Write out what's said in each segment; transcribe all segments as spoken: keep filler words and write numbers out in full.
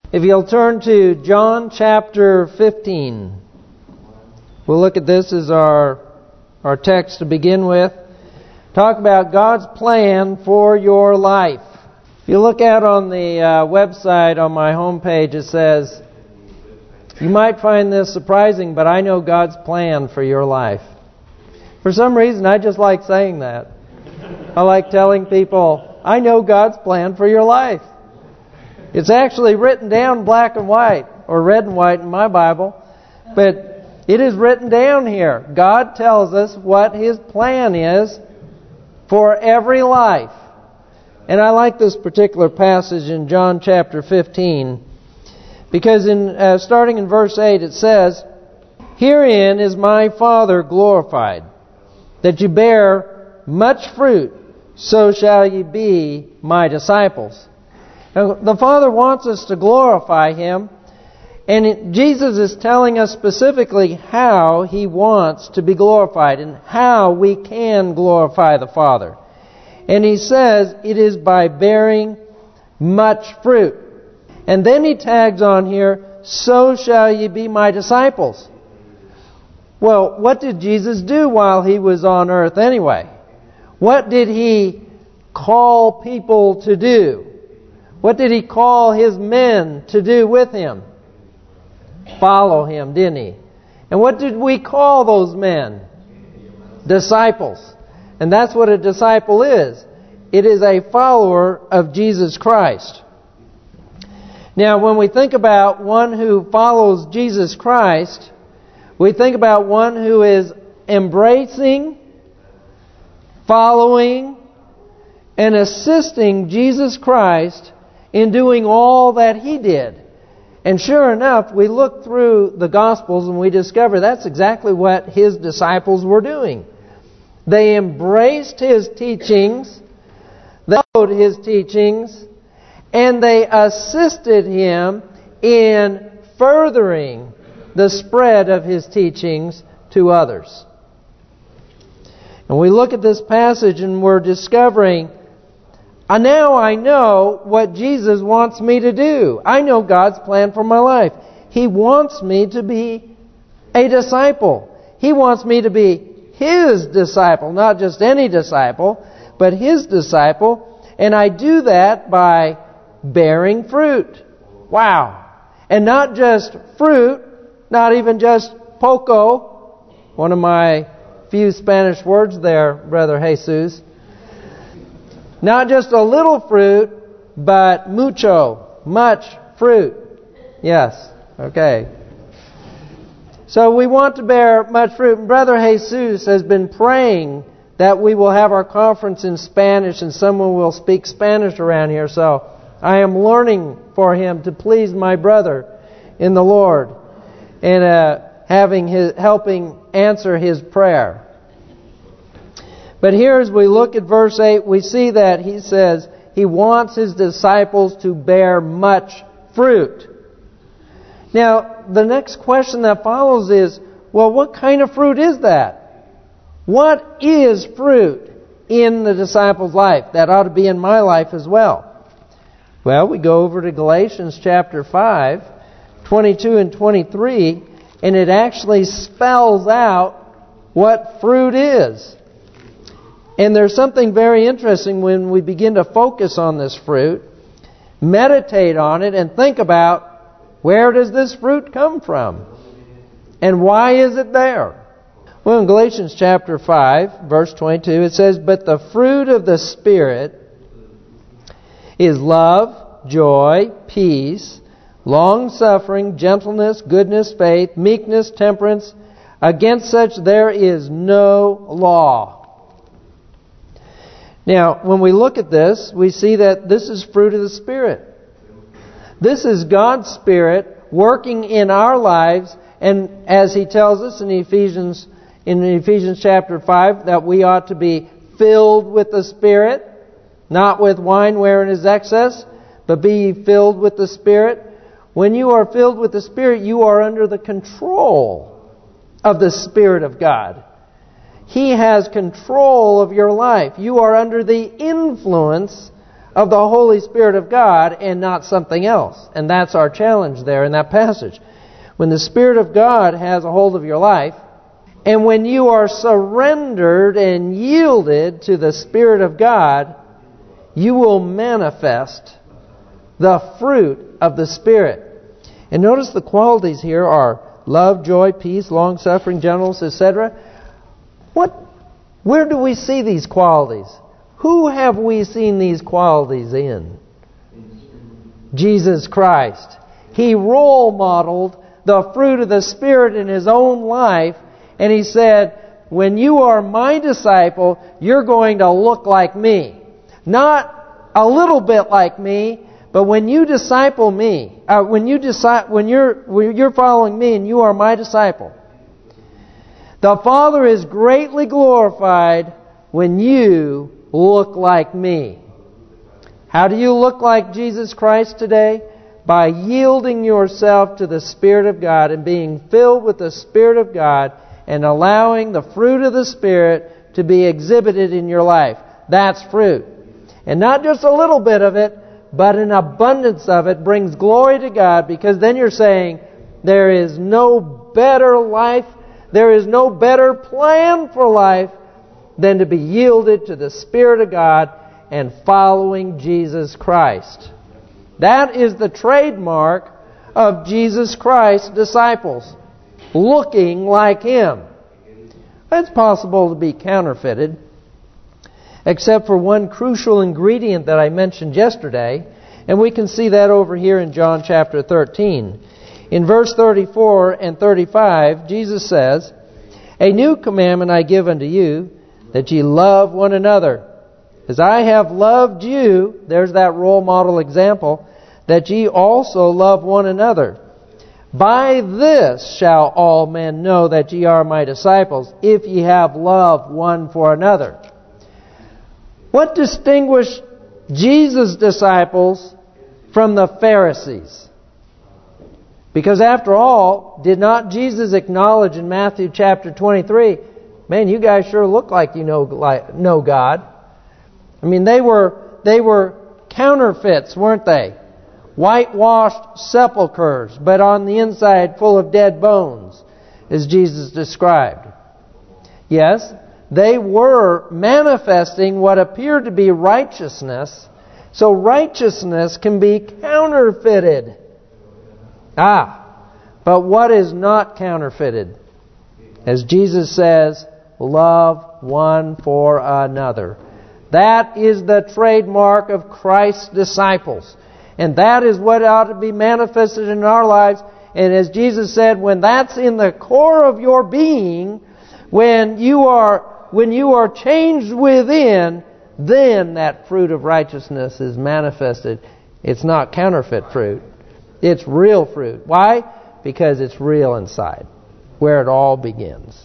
If you'll turn to John chapter fifteen. We'll look at this as our, our text to begin with. Talk about God's plan for your life. If you look out on the uh, website on my homepage, it says, you might find this surprising, but I know God's plan for your life. For some reason, I just like saying that. I like telling people, I know God's plan for your life. It's actually written down black and white, or red and white in my Bible. But it is written down here. God tells us what His plan is for every life. And I like this particular passage in John chapter fifteen. Because in uh, starting in verse eight it says, herein is my Father glorified, that you bear much fruit, so shall ye be my disciples. Now, the Father wants us to glorify Him, and it, Jesus is telling us specifically how He wants to be glorified and how we can glorify the Father. And He says it is by bearing much fruit. And then He tags on here, so shall ye be my disciples. Well, what did Jesus do while He was on earth anyway? What did He call people to do? What did He call His men to do with Him? Follow Him, didn't He? And what did we call those men? Disciples. And that's what a disciple is. It is a follower of Jesus Christ. Now, when we think about one who follows Jesus Christ, we think about one who is embracing, following, and assisting Jesus Christ in doing all that He did. And sure enough, we look through the Gospels and we discover that's exactly what His disciples were doing. They embraced His teachings, they followed His teachings, and they assisted Him in furthering the spread of His teachings to others. And we look at this passage and we're discovering, now I know what Jesus wants me to do. I know God's plan for my life. He wants me to be a disciple. He wants me to be His disciple, not just any disciple, but His disciple. And I do that by bearing fruit. Wow. And not just fruit, not even just poco. One of my few Spanish words there, Brother Jesus. Not just a little fruit, but mucho, much fruit. Yes, okay. So we want to bear much fruit. And Brother Jesus has been praying that we will have our conference in Spanish and someone will speak Spanish around here. So I am learning for him to please my brother in the Lord and uh, having his helping answer his prayer. But here as we look at verse eight, we see that he says he wants his disciples to bear much fruit. Now, the next question that follows is, well, what kind of fruit is that? What is fruit in the disciples' life? That ought to be in my life as well. Well, we go over to Galatians chapter five, twenty-two and twenty-three, and it actually spells out what fruit is. And there's something very interesting when we begin to focus on this fruit, meditate on it, and think about, where does this fruit come from? And why is it there? Well, in Galatians chapter five, verse twenty-two, it says, but the fruit of the Spirit is love, joy, peace, long-suffering, gentleness, goodness, faith, meekness, temperance. Against such there is no law. Now, when we look at this, we see that this is fruit of the Spirit. This is God's Spirit working in our lives, and as He tells us in Ephesians in Ephesians chapter five, that we ought to be filled with the Spirit, not with wine wherein is excess, but be filled with the Spirit. When you are filled with the Spirit, you are under the control of the Spirit of God. He has control of your life. You are under the influence of the Holy Spirit of God and not something else. And that's our challenge there in that passage. When the Spirit of God has a hold of your life, and when you are surrendered and yielded to the Spirit of God, you will manifest the fruit of the Spirit. And notice the qualities here are love, joy, peace, long-suffering, gentleness, et cetera. What? Where do we see these qualities? Who have we seen these qualities in? Jesus Christ. He role modeled the fruit of the Spirit in His own life, and He said, when you are my disciple, you're going to look like me. Not a little bit like me, but when you disciple me, uh, when you decide, when you're when you're following me and you are my disciple, the Father is greatly glorified when you look like me. How do you look like Jesus Christ today? By yielding yourself to the Spirit of God and being filled with the Spirit of God and allowing the fruit of the Spirit to be exhibited in your life. That's fruit. And not just a little bit of it, but an abundance of it brings glory to God, because then you're saying, there is no better life, there is no better plan for life than to be yielded to the Spirit of God and following Jesus Christ. That is the trademark of Jesus Christ's disciples, looking like Him. It's possible to be counterfeited, except for one crucial ingredient that I mentioned yesterday, and we can see that over here in John chapter thirteen. In verse thirty-four and thirty-five, Jesus says, "A new commandment I give unto you, that ye love one another. As I have loved you," there's that role model example, "that ye also love one another. By this shall all men know that ye are my disciples, if ye have love one for another." What distinguished Jesus' disciples from the Pharisees? Because after all, did not Jesus acknowledge in Matthew chapter twenty-three, man, you guys sure look like you know know God. I mean, they were they were counterfeits, weren't they? Whitewashed sepulchres, but on the inside full of dead bones, as Jesus described. Yes, they were manifesting what appeared to be righteousness. So righteousness can be counterfeited. Ah, but what is not counterfeited? As Jesus says, love one for another. That is the trademark of Christ's disciples. And that is what ought to be manifested in our lives. And as Jesus said, when that's in the core of your being, when you are when you are changed within, then that fruit of righteousness is manifested. It's not counterfeit fruit. It's real fruit. Why? Because it's real inside, where it all begins.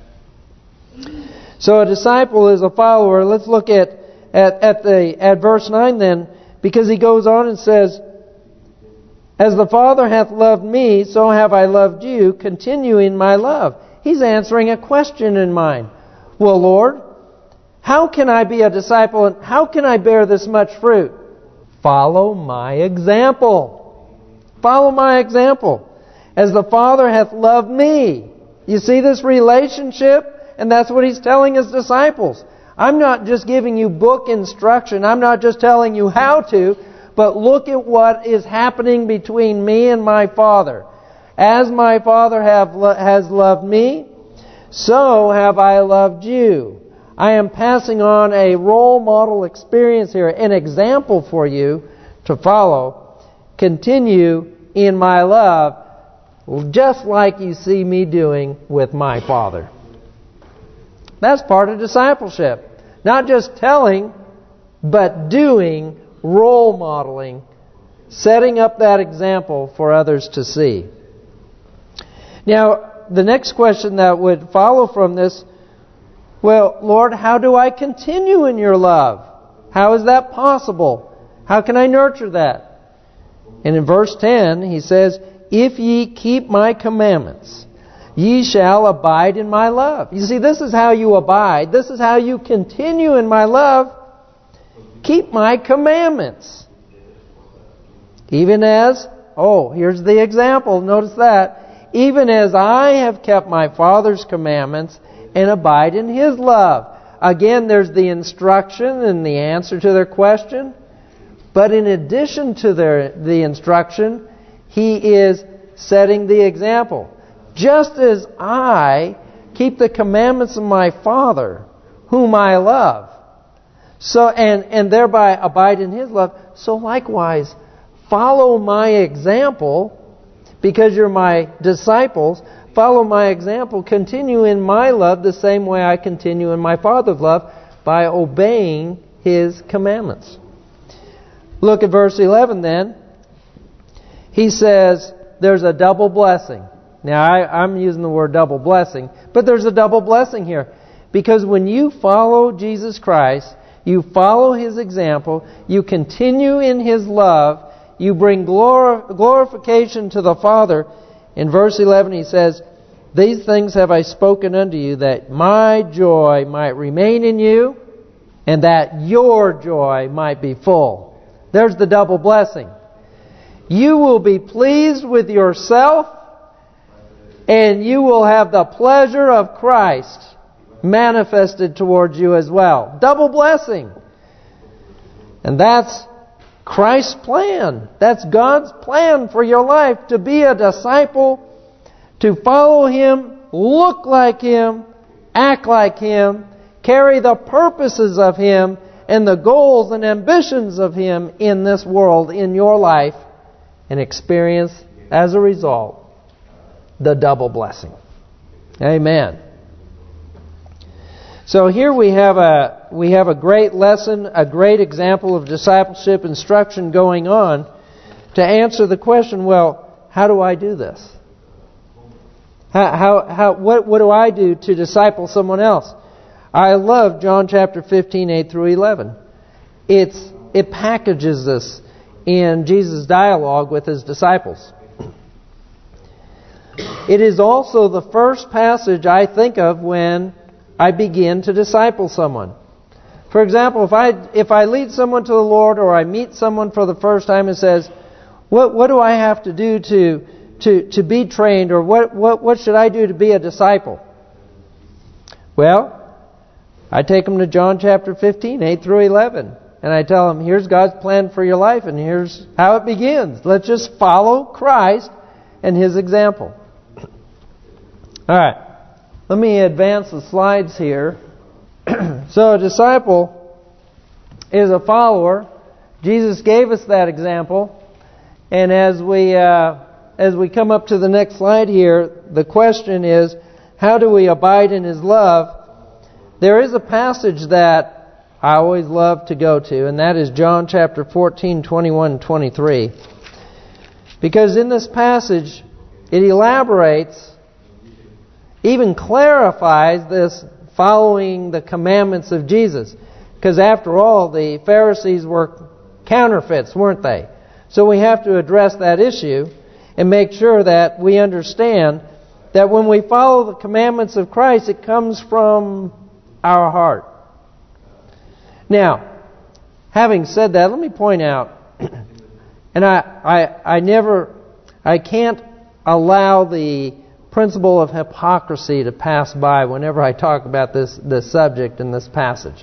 So a disciple is a follower. Let's look at at, at the at verse nine then, because he goes on and says, "As the Father hath loved me, so have I loved you. Continue in my love." He's answering a question in mind. Well, Lord, how can I be a disciple and how can I bear this much fruit? Follow my example. Follow my example. As the Father hath loved me. You see this relationship? And that's what He's telling His disciples. I'm not just giving you book instruction. I'm not just telling you how to. But look at what is happening between me and my Father. As my Father have has loved me, so have I loved you. I am passing on a role model experience here, an example for you to follow. Continue in my love, just like you see me doing with my Father. That's part of discipleship. Not just telling, but doing, role modeling, setting up that example for others to see. Now, the next question that would follow from this, well, Lord, how do I continue in your love? How is that possible? How can I nurture that? And in verse ten, he says, "If ye keep my commandments, ye shall abide in my love." You see, this is how you abide. This is how you continue in my love. keep my commandments. Even as, oh, here's the example, notice that. Even as I have kept my Father's commandments and abide in His love. Again, there's the instruction and the answer to their question. But in addition to their the instruction, He is setting the example. Just as I keep the commandments of my Father, whom I love, so and, and thereby abide in His love, so likewise follow my example, because you're my disciples. Follow my example, continue in my love the same way I continue in my Father's love, by obeying His commandments. Look at verse eleven then. He says there's a double blessing. Now I, I'm using the word double blessing, but there's a double blessing here. Because when you follow Jesus Christ, you follow His example, you continue in His love, you bring glor- glorification to the Father. In verse eleven He says, these things have I spoken unto you, that my joy might remain in you, and that your joy might be full. There's the double blessing. You will be pleased with yourself, and you will have the pleasure of Christ manifested towards you as well. Double blessing. And that's Christ's plan. That's God's plan for your life, to be a disciple, to follow Him, look like Him, act like Him, carry the purposes of Him and the goals and ambitions of Him in this world, in your life, and experience, as a result, the double blessing. Amen. So here we have a we have a great lesson, a great example of discipleship instruction going on to answer the question, well, how do I do this? How how, how what what do I do to disciple someone else? I love John chapter fifteen, eight through eleven. It's it packages this in Jesus' dialogue with His disciples. It is also the first passage I think of when I begin to disciple someone. For example, if I if I lead someone to the Lord, or I meet someone for the first time and says, "What what do I have to do to to to be trained, or what what what should I do to be a disciple?" Well, I take them to John chapter fifteen, eight through eleven, and I tell them, "Here's God's plan for your life, and here's how it begins. Let's just follow Christ and His example." All right. Let me advance the slides here. So a disciple is a follower. Jesus gave us that example. And as we uh, as we come up to the next slide here, the question is, how do we abide in His love? There is a passage that I always love to go to, and that is John chapter fourteen, twenty-one and twenty-three. Because in this passage, it elaborates, even clarifies this following the commandments of Jesus. Because after all, the Pharisees were counterfeits, weren't they? So we have to address that issue and make sure that we understand that when we follow the commandments of Christ, it comes from our heart. Now, having said that, let me point out, and I, I, I never, I can't allow the principle of hypocrisy to pass by whenever I talk about this, this subject in this passage.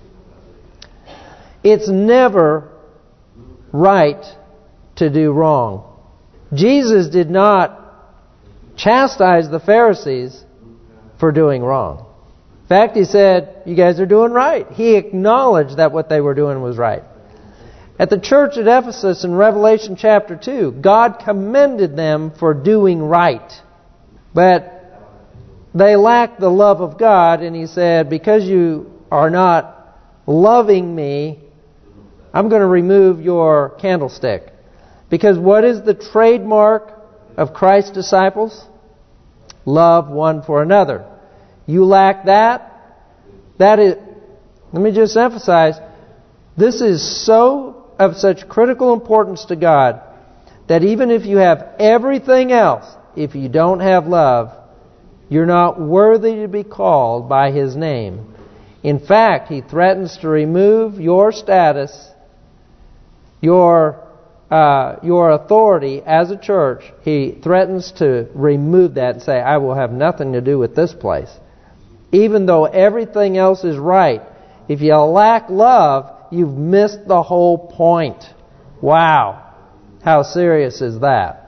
It's never right to do wrong. Jesus did not chastise the Pharisees for doing wrong. In fact, He said, you guys are doing right. He acknowledged that what they were doing was right. At the church at Ephesus in Revelation chapter two, God commended them for doing right. But they lacked the love of God, and He said, because you are not loving me, I'm going to remove your candlestick. Because what is the trademark of Christ's disciples? Love one for another. You lack that? That is, let me just emphasize, this is so of such critical importance to God that even if you have everything else, if you don't have love, you're not worthy to be called by His name. In fact, he threatens to remove your status, your uh, your authority as a church. He threatens to remove that and say, I will have nothing to do with this place. Even though everything else is right, if you lack love, you've missed the whole point. Wow. How serious is that?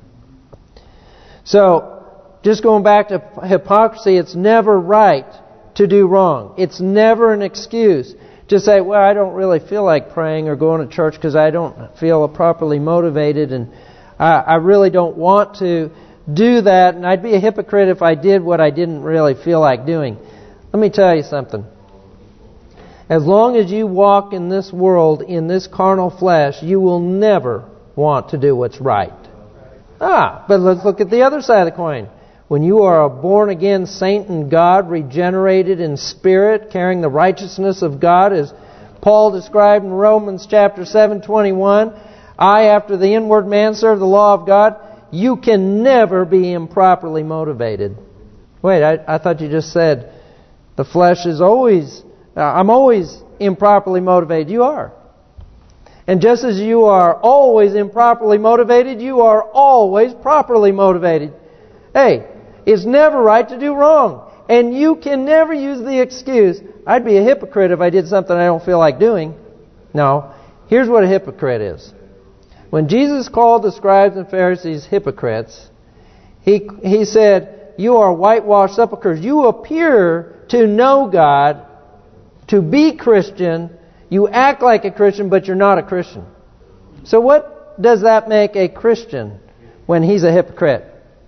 So, just going back to hypocrisy, it's never right to do wrong. It's never an excuse to say, well, I don't really feel like praying or going to church because I don't feel properly motivated, and I, I really don't want to do that, and I'd be a hypocrite if I did what I didn't really feel like doing. Let me tell you something. As long as you walk in this world, in this carnal flesh, you will never want to do what's right. Ah, but let's look at the other side of the coin. When you are a born-again saint in God, regenerated in spirit, carrying the righteousness of God, as Paul described in Romans chapter seven twenty-one, I, after the inward man, serve the law of God. You can never be improperly motivated. Wait, I, I thought you just said the flesh is always, uh, I'm always improperly motivated. You are. And just as you are always improperly motivated, you are always properly motivated. Hey, it's never right to do wrong. And you can never use the excuse, I'd be a hypocrite if I did something I don't feel like doing. No. Here's what a hypocrite is. When Jesus called the scribes and Pharisees hypocrites, He he said, you are whitewashed sepulchres. You appear to know God, to be Christian. You act like a Christian, but you're not a Christian. So what does that make a Christian when he's a hypocrite?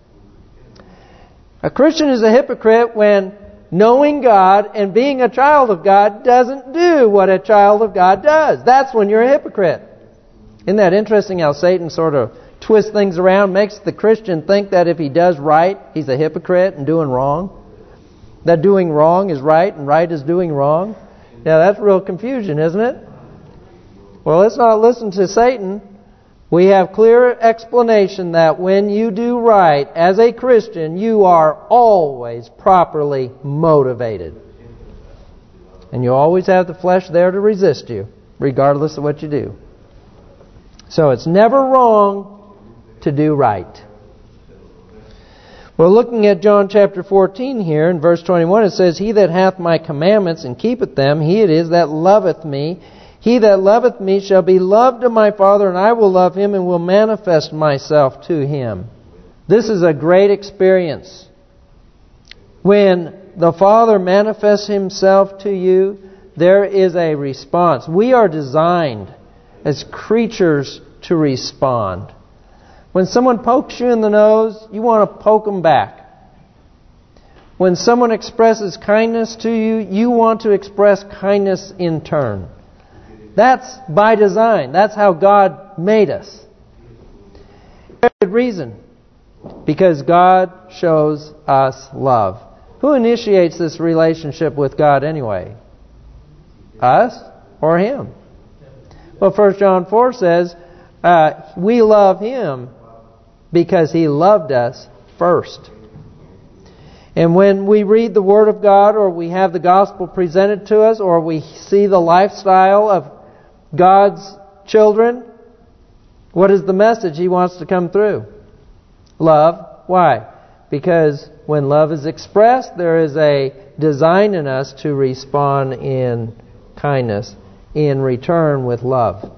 A Christian is a hypocrite when knowing God and being a child of God doesn't do what a child of God does. That's when you're a hypocrite. Isn't that interesting how Satan sort of twists things around, makes the Christian think that if he does right, he's a hypocrite and doing wrong? That doing wrong is right and right is doing wrong? Yeah, that's real confusion, isn't it? Well, let's not listen to Satan. We have clear explanation that when you do right as a Christian, you are always properly motivated. And you always have the flesh there to resist you, regardless of what you do. So it's never wrong to do right. Well, looking at John chapter fourteen here, in verse twenty-one, it says, He that hath my commandments and keepeth them, he it is that loveth me. He that loveth me shall be loved of my Father, and I will love him and will manifest myself to him. This is a great experience. When the Father manifests himself to you, there is a response. We are designed as creatures to respond. When someone pokes you in the nose, you want to poke them back. When someone expresses kindness to you, you want to express kindness in turn. That's by design. That's how God made us. Good reason. Because God shows us love. Who initiates this relationship with God anyway? Us or Him? Well, First John four says, uh, we love Him because He loved us first. And when we read the Word of God, or we have the gospel presented to us, or we see the lifestyle of God's children, what is the message He wants to come through? Love. Why? Because when love is expressed, there is a design in us to respond in kindness, in return with love.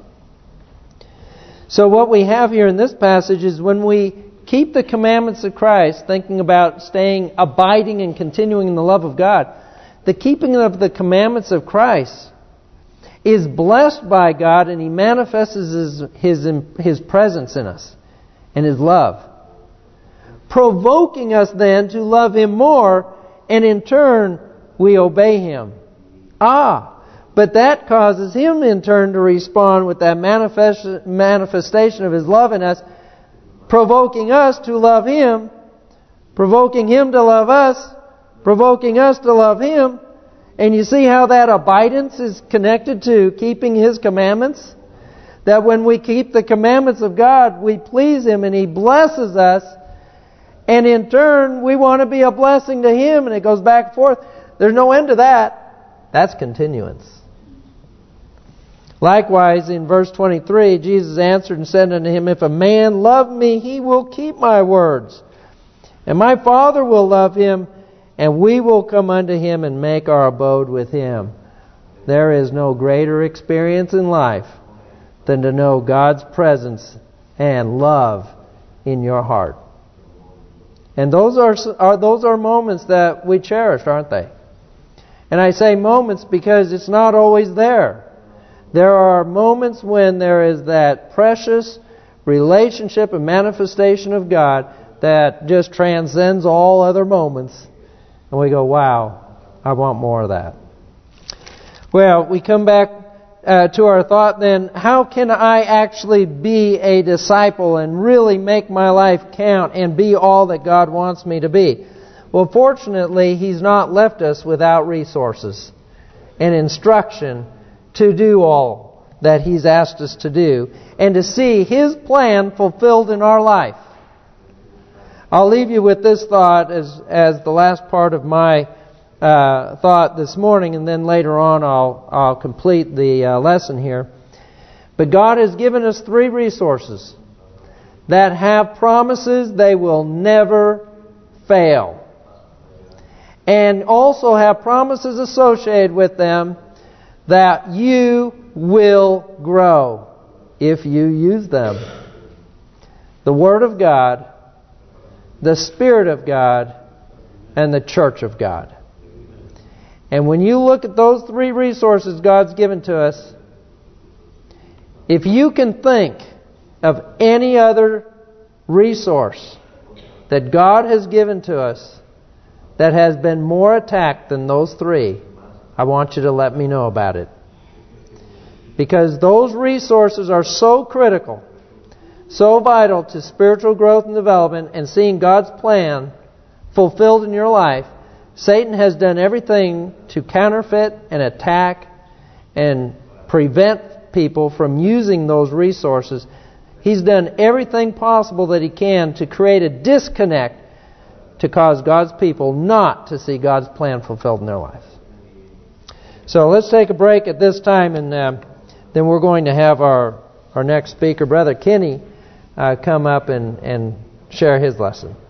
So what we have here in this passage is when we keep the commandments of Christ, thinking about staying, abiding and continuing in the love of God, the keeping of the commandments of Christ is blessed by God, and He manifests His, His, His presence in us and His love, provoking us then to love Him more, and in turn we obey Him. Ah, but that causes Him in turn to respond with that manifest, manifestation of His love in us, provoking us to love Him, provoking Him to love us, provoking us to love Him. And you see how that abidance is connected to keeping His commandments? That when we keep the commandments of God, we please Him and He blesses us. And in turn, we want to be a blessing to Him. And it goes back and forth. There's no end to that. That's continuance. Likewise, in verse twenty-three, Jesus answered and said unto him, If a man love me, he will keep my words. And my Father will love him, and we will come unto him and make our abode with him. There is no greater experience in life than to know God's presence and love in your heart. And those are, are those are moments that we cherish, aren't they? And I say moments because it's not always there. There are moments when there is that precious relationship and manifestation of God that just transcends all other moments. And we go, wow, I want more of that. Well, we come back uh, to our thought then, how can I actually be a disciple and really make my life count and be all that God wants me to be? Well, fortunately, He's not left us without resources and instruction to do all that He's asked us to do and to see His plan fulfilled in our life. I'll leave you with this thought as as the last part of my uh, thought this morning, and then later on I'll I'll complete the uh, lesson here. But God has given us three resources that have promises they will never fail, and also have promises associated with them that you will grow if you use them. The Word of God, the Spirit of God, and the Church of God. And when you look at those three resources God's given to us, if you can think of any other resource that God has given to us that has been more attacked than those three, I want you to let me know about it. Because those resources are so critical, so vital to spiritual growth and development and seeing God's plan fulfilled in your life. Satan has done everything to counterfeit and attack and prevent people from using those resources. He's done everything possible that he can to create a disconnect to cause God's people not to see God's plan fulfilled in their life. So let's take a break at this time, and uh, then we're going to have our, our next speaker, Brother Kenny, uh, come up and, and share his lesson.